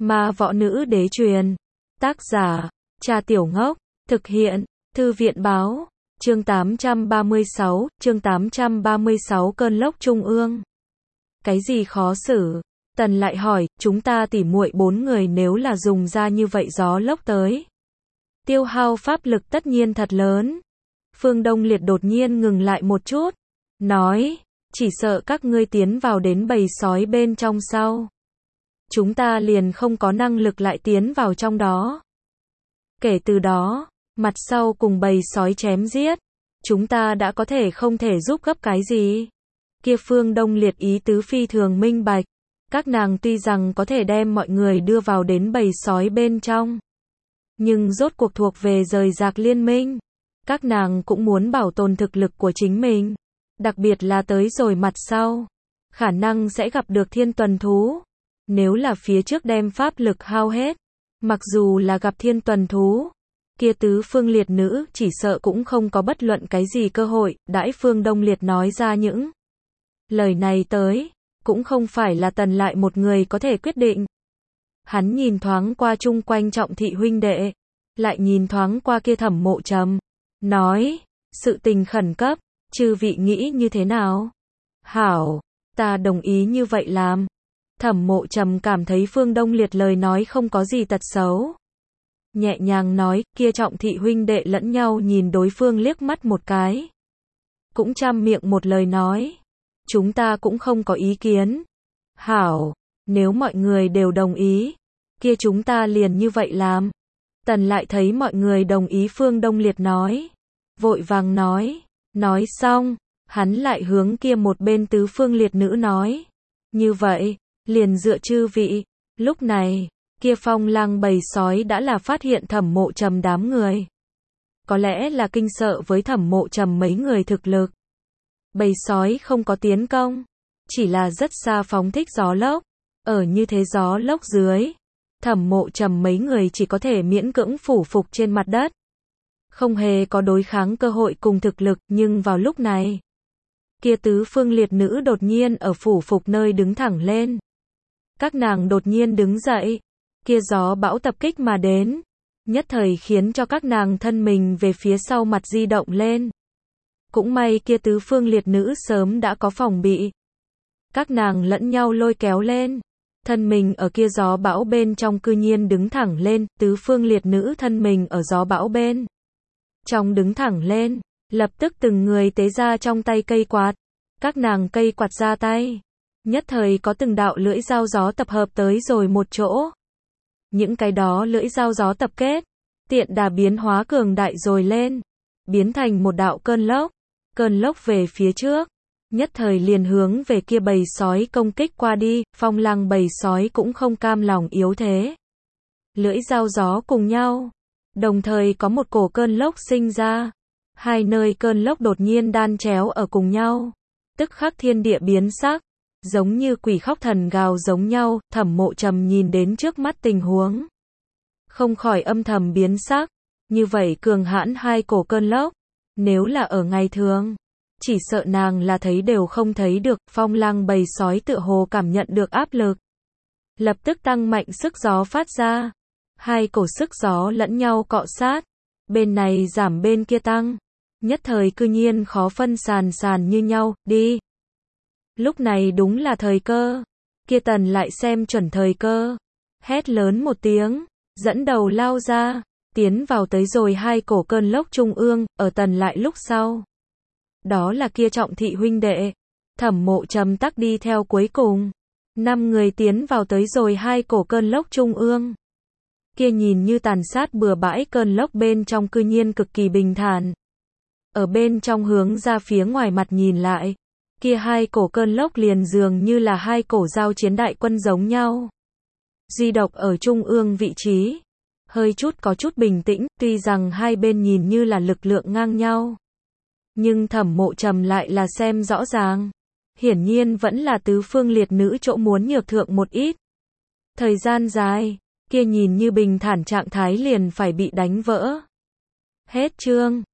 Ma Võ Nữ Đế truyền. Tác giả, Cha Tiểu Ngốc. Thực hiện, Thư viện Báo. Chương 836, cơn lốc trung ương. Cái gì khó xử? Tần lại hỏi, chúng ta tỉ muội 4 người nếu là dùng ra như vậy gió lốc tới. Tiêu hao pháp lực tất nhiên thật lớn. Phương Đông Liệt đột nhiên ngừng lại một chút. Nói, chỉ sợ các ngươi tiến vào đến bầy sói bên trong sau. Chúng ta liền không có năng lực lại tiến vào trong đó. Kể từ đó, mặt sau cùng bầy sói chém giết, chúng ta đã có thể không thể giúp gấp cái gì. Kia Phương Đông Liệt ý tứ phi thường minh bạch. Các nàng tuy rằng có thể đem mọi người đưa vào đến bầy sói bên trong, nhưng rốt cuộc thuộc về rời rạc liên minh. Các nàng cũng muốn bảo tồn thực lực của chính mình. Đặc biệt là tới rồi mặt sau, khả năng sẽ gặp được thiên tuần thú. Nếu là phía trước đem pháp lực hao hết, mặc dù là gặp thiên tuần thú, kia tứ phương liệt nữ chỉ sợ cũng không có bất luận cái gì cơ hội. Đãi Phương Đông Liệt nói ra những lời này tới, cũng không phải là Tần lại một người có thể quyết định. Hắn nhìn thoáng qua chung quanh Trọng thị huynh đệ, lại nhìn thoáng qua kia Thẩm Mộ Trầm, nói, sự tình khẩn cấp, chư vị nghĩ như thế nào? Hảo, ta đồng ý như vậy làm. Thẩm Mộ Trầm cảm thấy Phương Đông Liệt lời nói không có gì tật xấu. Nhẹ nhàng nói, kia Trọng thị huynh đệ lẫn nhau nhìn đối phương liếc mắt một cái. Cũng trăm miệng một lời nói. Chúng ta cũng không có ý kiến. Hảo, nếu mọi người đều đồng ý, kia chúng ta liền như vậy làm. Tần lại thấy mọi người đồng ý Phương Đông Liệt nói. Vội vàng nói xong, hắn lại hướng kia một bên tứ phương liệt nữ nói. Như vậy, liền dựa chư vị. Lúc này, kia Phong Lang bầy sói đã là phát hiện Thẩm Mộ Trầm đám người. Có lẽ là kinh sợ với Thẩm Mộ Trầm mấy người thực lực. Bầy sói không có tiến công, chỉ là rất xa phóng thích gió lốc. Ở như thế gió lốc dưới, Thẩm Mộ Trầm mấy người chỉ có thể miễn cưỡng phủ phục trên mặt đất. Không hề có đối kháng cơ hội cùng thực lực, nhưng vào lúc này, kia tứ phương liệt nữ đột nhiên ở phủ phục nơi đứng thẳng lên. Các nàng đột nhiên đứng dậy, kia gió bão tập kích mà đến, nhất thời khiến cho các nàng thân mình về phía sau mặt di động lên. Cũng may kia tứ phương liệt nữ sớm đã có phòng bị. Các nàng lẫn nhau lôi kéo lên, thân mình ở kia gió bão bên trong cư nhiên đứng thẳng lên, tứ phương liệt nữ thân mình ở gió bão bên trong đứng thẳng lên, lập tức từng người tế ra trong tay cây quạt. Các nàng cây quạt ra tay, nhất thời có từng đạo lưỡi dao gió tập hợp tới rồi một chỗ. Những cái đó lưỡi dao gió tập kết, tiện đà biến hóa cường đại rồi lên, biến thành một đạo cơn lốc về phía trước, nhất thời liền hướng về kia bầy sói công kích qua đi. Phong Lang bầy sói cũng không cam lòng yếu thế. Lưỡi dao gió cùng nhau, đồng thời có một cổ cơn lốc sinh ra. Hai nơi cơn lốc đột nhiên đan chéo ở cùng nhau, tức khắc thiên địa biến sắc, giống như quỷ khóc thần gào giống nhau. Thẩm Mộ Trầm nhìn đến trước mắt tình huống, không khỏi âm thầm biến sắc. Như vậy cường hãn hai cổ cơn lốc, nếu là ở ngày thường, chỉ sợ nàng là thấy đều không thấy được. Phong Lang bầy sói tựa hồ cảm nhận được áp lực, lập tức tăng mạnh sức gió phát ra. Hai cổ sức gió lẫn nhau cọ sát, bên này giảm bên kia tăng, nhất thời cư nhiên khó phân sàn như nhau, đi. Lúc này đúng là thời cơ, kia Tần lại xem chuẩn thời cơ, hét lớn một tiếng, dẫn đầu lao ra, tiến vào tới rồi hai cổ cơn lốc trung ương. Ở Tần lại lúc sau, đó là kia Trọng thị huynh đệ, Thẩm Mộ Trầm tắc đi theo cuối cùng. 5 người tiến vào tới rồi hai cổ cơn lốc trung ương. Kia nhìn như tàn sát bừa bãi cơn lốc bên trong cư nhiên cực kỳ bình thản. Ở bên trong hướng ra phía ngoài mặt nhìn lại, kia hai cổ cơn lốc liền dường như là hai cổ giao chiến đại quân giống nhau. Duy độc ở trung ương vị trí, hơi chút có chút bình tĩnh. Tuy rằng hai bên nhìn như là lực lượng ngang nhau, nhưng Thẩm Mộ Trầm lại là xem rõ ràng. Hiển nhiên vẫn là tứ phương liệt nữ chỗ muốn nhược thượng một ít. Thời gian dài, kia nhìn như bình thản trạng thái liền phải bị đánh vỡ. Hết chương.